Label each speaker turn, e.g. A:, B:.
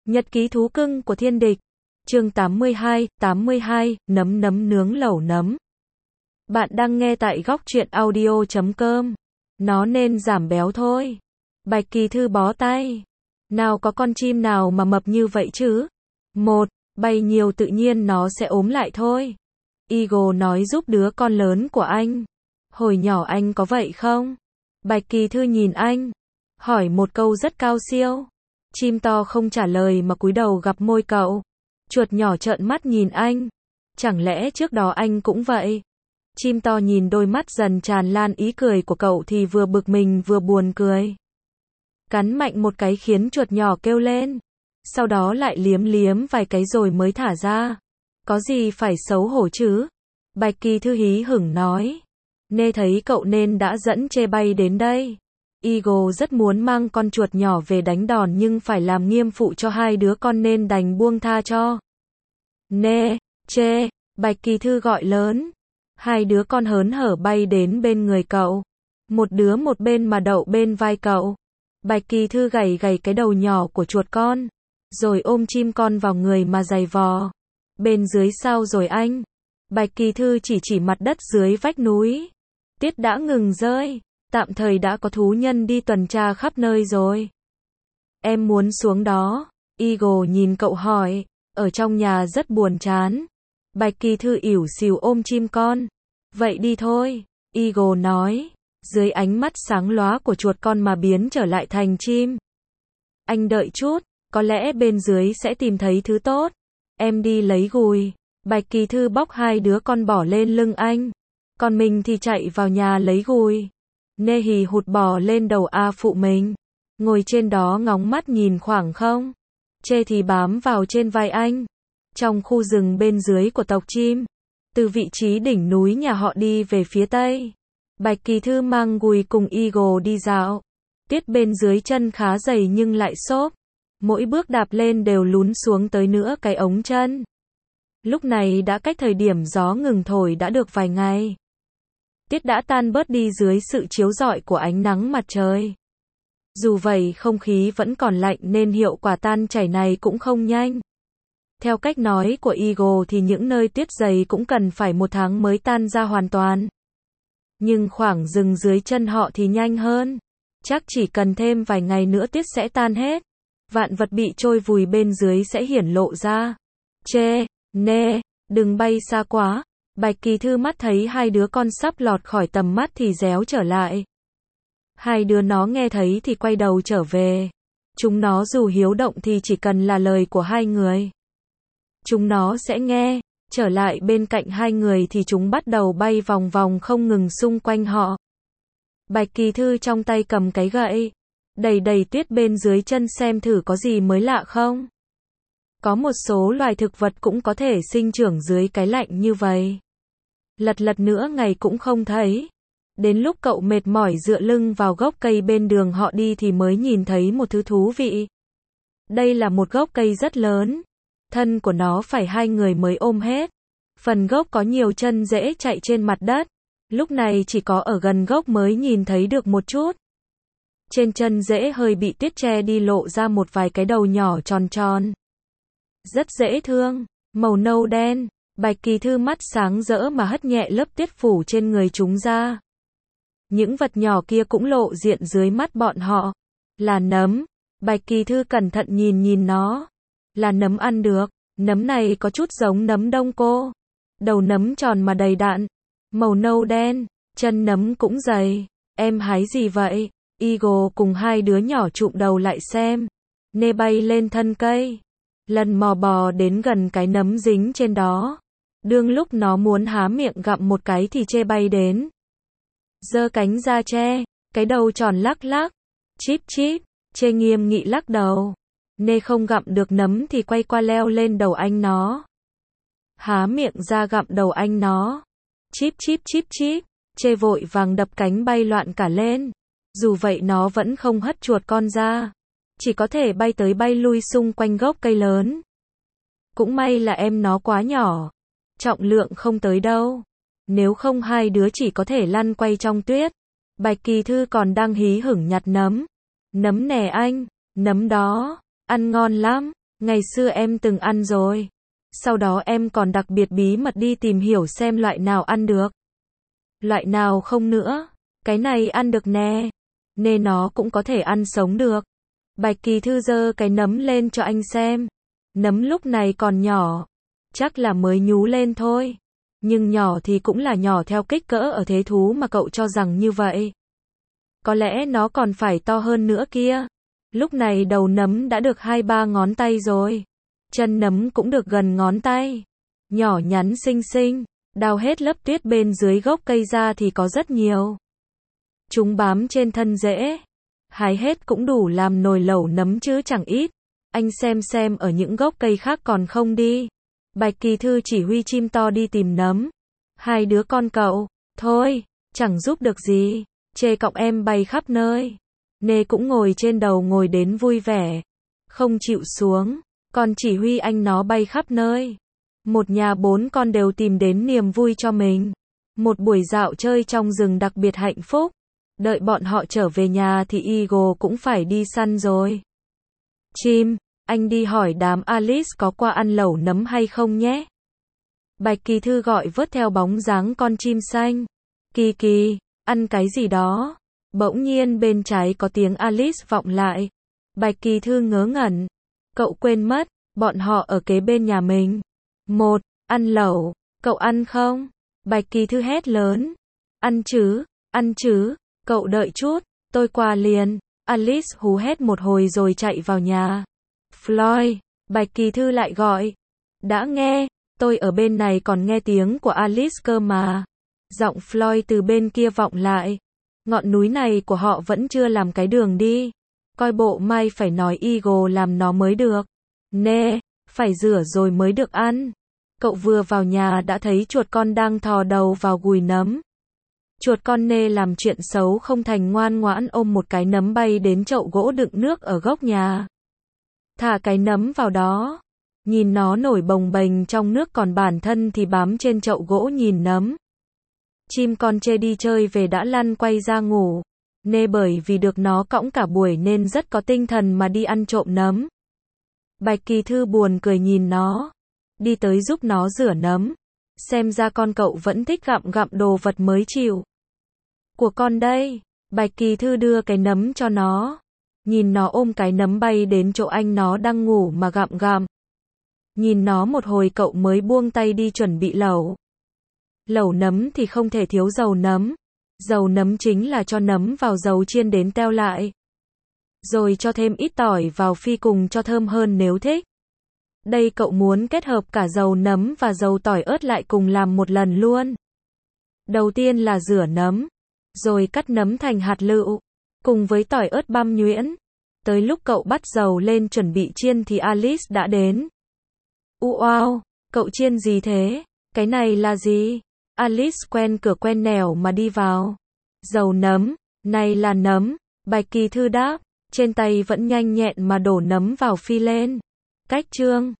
A: Nhật ký thú cưng của thiên địch. Chương 82, nấm nấm nướng lẩu nấm. Bạn đang nghe tại góc truyện audio.com. Nó nên giảm béo thôi. Bạch Kỳ Thư bó tay. Nào có con chim nào mà mập như vậy chứ? Bay nhiều tự nhiên nó sẽ ốm lại thôi. Eagle nói giúp đứa con lớn của anh. Hồi nhỏ anh có vậy không? Bạch Kỳ Thư nhìn anh. Hỏi một câu rất cao siêu. Chim to không trả lời mà cúi đầu gặp môi cậu. Chuột nhỏ trợn mắt nhìn anh. Chẳng lẽ trước đó anh cũng vậy? Chim to nhìn đôi mắt dần tràn lan ý cười của cậu thì vừa bực mình vừa buồn cười. Cắn mạnh một cái khiến chuột nhỏ kêu lên. Sau đó lại liếm liếm vài cái rồi mới thả ra. Có gì phải xấu hổ chứ? Bạch Kỳ Thư hí hửng nói. Nê thấy cậu nên đã dẫn Chê bay đến đây. Eagle rất muốn mang con chuột nhỏ về đánh đòn nhưng phải làm nghiêm phụ cho hai đứa con nên đành buông tha cho. Nê, Chê, Bạch Kỳ Thư gọi lớn. Hai đứa con hớn hở bay đến bên người cậu. Một đứa một bên mà đậu bên vai cậu. Bạch Kỳ Thư gảy gảy cái đầu nhỏ của chuột con. Rồi ôm chim con vào người mà giày vò. Bên dưới sao rồi anh? Bạch Kỳ Thư chỉ mặt đất dưới vách núi. Tiết đã ngừng rơi. Tạm thời đã có thú nhân đi tuần tra khắp nơi rồi. Em muốn xuống đó. Eagle nhìn cậu hỏi. Ở trong nhà rất buồn chán. Bạch Kỳ Thư ỉu xìu ôm chim con. Vậy đi thôi. Eagle nói. Dưới ánh mắt sáng lóa của chuột con mà biến trở lại thành chim. Anh đợi chút. Có lẽ bên dưới sẽ tìm thấy thứ tốt. Em đi lấy gùi. Bạch Kỳ Thư bóc hai đứa con bỏ lên lưng anh. Còn mình thì chạy vào nhà lấy gùi. Nê hì hụt bò lên đầu A phụ mình. Ngồi trên đó ngóng mắt nhìn khoảng không. Chê thì bám vào trên vai anh. Trong khu rừng bên dưới của tộc chim. Từ vị trí đỉnh núi nhà họ đi về phía tây. Bạch Kỳ Thư mang gùi cùng Eagle đi dạo. Tiết bên dưới chân khá dày nhưng lại xốp. Mỗi bước đạp lên đều lún xuống tới nửa cái ống chân. Lúc này đã cách thời điểm gió ngừng thổi đã được vài ngày. Tiết đã tan bớt đi dưới sự chiếu rọi của ánh nắng mặt trời. Dù vậy không khí vẫn còn lạnh nên hiệu quả tan chảy này cũng không nhanh. Theo cách nói của Eagle thì những nơi tuyết dày cũng cần phải 1 tháng mới tan ra hoàn toàn. Nhưng khoảng rừng dưới chân họ thì nhanh hơn. Chắc chỉ cần thêm vài ngày nữa tuyết sẽ tan hết. Vạn vật bị trôi vùi bên dưới sẽ hiển lộ ra. Chê, Nê, đừng bay xa quá. Bạch Kỳ Thư mắt thấy hai đứa con sắp lọt khỏi tầm mắt thì réo trở lại. Hai đứa nó nghe thấy thì quay đầu trở về. Chúng nó dù hiếu động thì chỉ cần là lời của hai người. Chúng nó sẽ nghe. Trở lại bên cạnh hai người thì chúng bắt đầu bay vòng vòng không ngừng xung quanh họ. Bạch Kỳ Thư trong tay cầm cái gậy. Đầy tuyết bên dưới chân xem thử có gì mới lạ không. Có một số loài thực vật cũng có thể sinh trưởng dưới cái lạnh như vậy. Lật nữa ngày cũng không thấy. Đến lúc cậu mệt mỏi dựa lưng vào gốc cây bên đường họ đi thì mới nhìn thấy một thứ thú vị. Đây là một gốc cây rất lớn. Thân của nó phải hai người mới ôm hết. Phần gốc có nhiều chân rễ chạy trên mặt đất. Lúc này chỉ có ở gần gốc mới nhìn thấy được một chút. Trên chân rễ hơi bị tuyết che đi lộ ra một vài cái đầu nhỏ tròn tròn. Rất dễ thương, màu nâu đen. Bạch Kỳ Thư mắt sáng rỡ mà hất nhẹ lớp tuyết phủ trên người chúng ra. Những vật nhỏ kia cũng lộ diện dưới mắt bọn họ. Là nấm. Bạch Kỳ Thư cẩn thận nhìn nó. Là nấm ăn được. Nấm này có chút giống nấm đông cô. Đầu nấm tròn mà đầy đặn. Màu nâu đen. Chân nấm cũng dày. Em hái gì vậy? Eagle cùng hai đứa nhỏ chụm đầu lại xem. Nê bay lên thân cây. Lần mò bò đến gần cái nấm dính trên đó. Đương lúc nó muốn há miệng gặm một cái thì Chê bay đến. Giơ cánh ra che. Cái đầu tròn lắc lắc. Chíp chíp. Chê nghiêm nghị lắc đầu. Nê không gặm được nấm thì quay qua leo lên đầu anh nó. Há miệng ra gặm đầu anh nó. Chíp chíp chíp chíp. Chê vội vàng đập cánh bay loạn cả lên. Dù vậy nó vẫn không hất chuột con ra. Chỉ có thể bay tới bay lui xung quanh gốc cây lớn. Cũng may là em nó quá nhỏ. Trọng lượng không tới đâu. Nếu không hai đứa chỉ có thể lăn quay trong tuyết. Bạch Kỳ Thư còn đang hí hửng nhặt nấm. Nấm nè anh. Nấm đó. Ăn ngon lắm. Ngày xưa em từng ăn rồi. Sau đó em còn đặc biệt bí mật đi tìm hiểu xem loại nào ăn được. Loại nào không nữa. Cái này ăn được nè. Nên nó cũng có thể ăn sống được. Bạch Kỳ Thư giơ cái nấm lên cho anh xem. Nấm lúc này còn nhỏ. Chắc là mới nhú lên thôi. Nhưng nhỏ thì cũng là nhỏ theo kích cỡ ở thế thú mà cậu cho rằng như vậy. Có lẽ nó còn phải to hơn nữa kia. Lúc này đầu nấm đã được 2-3 ngón tay rồi. Chân nấm cũng được gần ngón tay. Nhỏ nhắn xinh xinh. Đào hết lớp tuyết bên dưới gốc cây ra thì có rất nhiều. Chúng bám trên thân rễ. Hái hết cũng đủ làm nồi lẩu nấm chứ chẳng ít. Anh xem ở những gốc cây khác còn không đi. Bạch Kỳ Thư chỉ huy chim to đi tìm nấm. Hai đứa con cậu, thôi, chẳng giúp được gì. Chê cọng em bay khắp nơi. Nê cũng ngồi trên đầu ngồi đến vui vẻ. Không chịu xuống, còn chỉ huy anh nó bay khắp nơi. Một nhà 4 con đều tìm đến niềm vui cho mình. Một buổi dạo chơi trong rừng đặc biệt hạnh phúc. Đợi bọn họ trở về nhà thì Eagle cũng phải đi săn rồi. Chim, anh đi hỏi đám Alice có qua ăn lẩu nấm hay không nhé. Bạch Kỳ Thư gọi vớt theo bóng dáng con chim xanh. Kỳ Kỳ, ăn cái gì đó. Bỗng nhiên bên trái có tiếng Alice vọng lại. Bạch Kỳ Thư ngớ ngẩn. Cậu quên mất, bọn họ ở kế bên nhà mình. Ăn lẩu, cậu ăn không? Bạch Kỳ Thư hét lớn. Ăn chứ, cậu đợi chút, tôi qua liền. Alice hú hét một hồi rồi chạy vào nhà. Floyd, Bạch Kỳ Thư lại gọi. Đã nghe, tôi ở bên này còn nghe tiếng của Alice cơ mà. Giọng Floyd từ bên kia vọng lại. Ngọn núi này của họ vẫn chưa làm cái đường đi. Coi bộ may phải nói Eagle làm nó mới được. Nè, phải rửa rồi mới được ăn. Cậu vừa vào nhà đã thấy chuột con đang thò đầu vào gùi nấm. Chuột con nê làm chuyện xấu không thành ngoan ngoãn ôm một cái nấm bay đến chậu gỗ đựng nước ở góc nhà. Thả cái nấm vào đó. Nhìn nó nổi bồng bềnh trong nước còn bản thân thì bám trên chậu gỗ nhìn nấm. Chim con chê đi chơi về đã lăn quay ra ngủ. Nê bởi vì được nó cõng cả buổi nên rất có tinh thần mà đi ăn trộm nấm. Bạch Kỳ Thư buồn cười nhìn nó. Đi tới giúp nó rửa nấm. Xem ra con cậu vẫn thích gặm đồ vật mới chịu. Của con đây. Bạch Kỳ Thư đưa cái nấm cho nó. Nhìn nó ôm cái nấm bay đến chỗ anh nó đang ngủ mà gặm. Nhìn nó một hồi cậu mới buông tay đi chuẩn bị lẩu. Lẩu nấm thì không thể thiếu dầu nấm. Dầu nấm chính là cho nấm vào dầu chiên đến teo lại. Rồi cho thêm ít tỏi vào phi cùng cho thơm hơn nếu thích. Đây cậu muốn kết hợp cả dầu nấm và dầu tỏi ớt lại cùng làm một lần luôn. Đầu tiên là rửa nấm. Rồi cắt nấm thành hạt lựu. Cùng với tỏi ớt băm nhuyễn. Tới lúc cậu bắt dầu lên chuẩn bị chiên thì Alice đã đến. Wow, cậu chiên gì thế? Cái này là gì? Alice quen cửa quen nẻo mà đi vào. Dầu nấm, này là nấm. Bạch Kỳ Thư đáp, trên tay vẫn nhanh nhẹn mà đổ nấm vào phi lên. Cách chương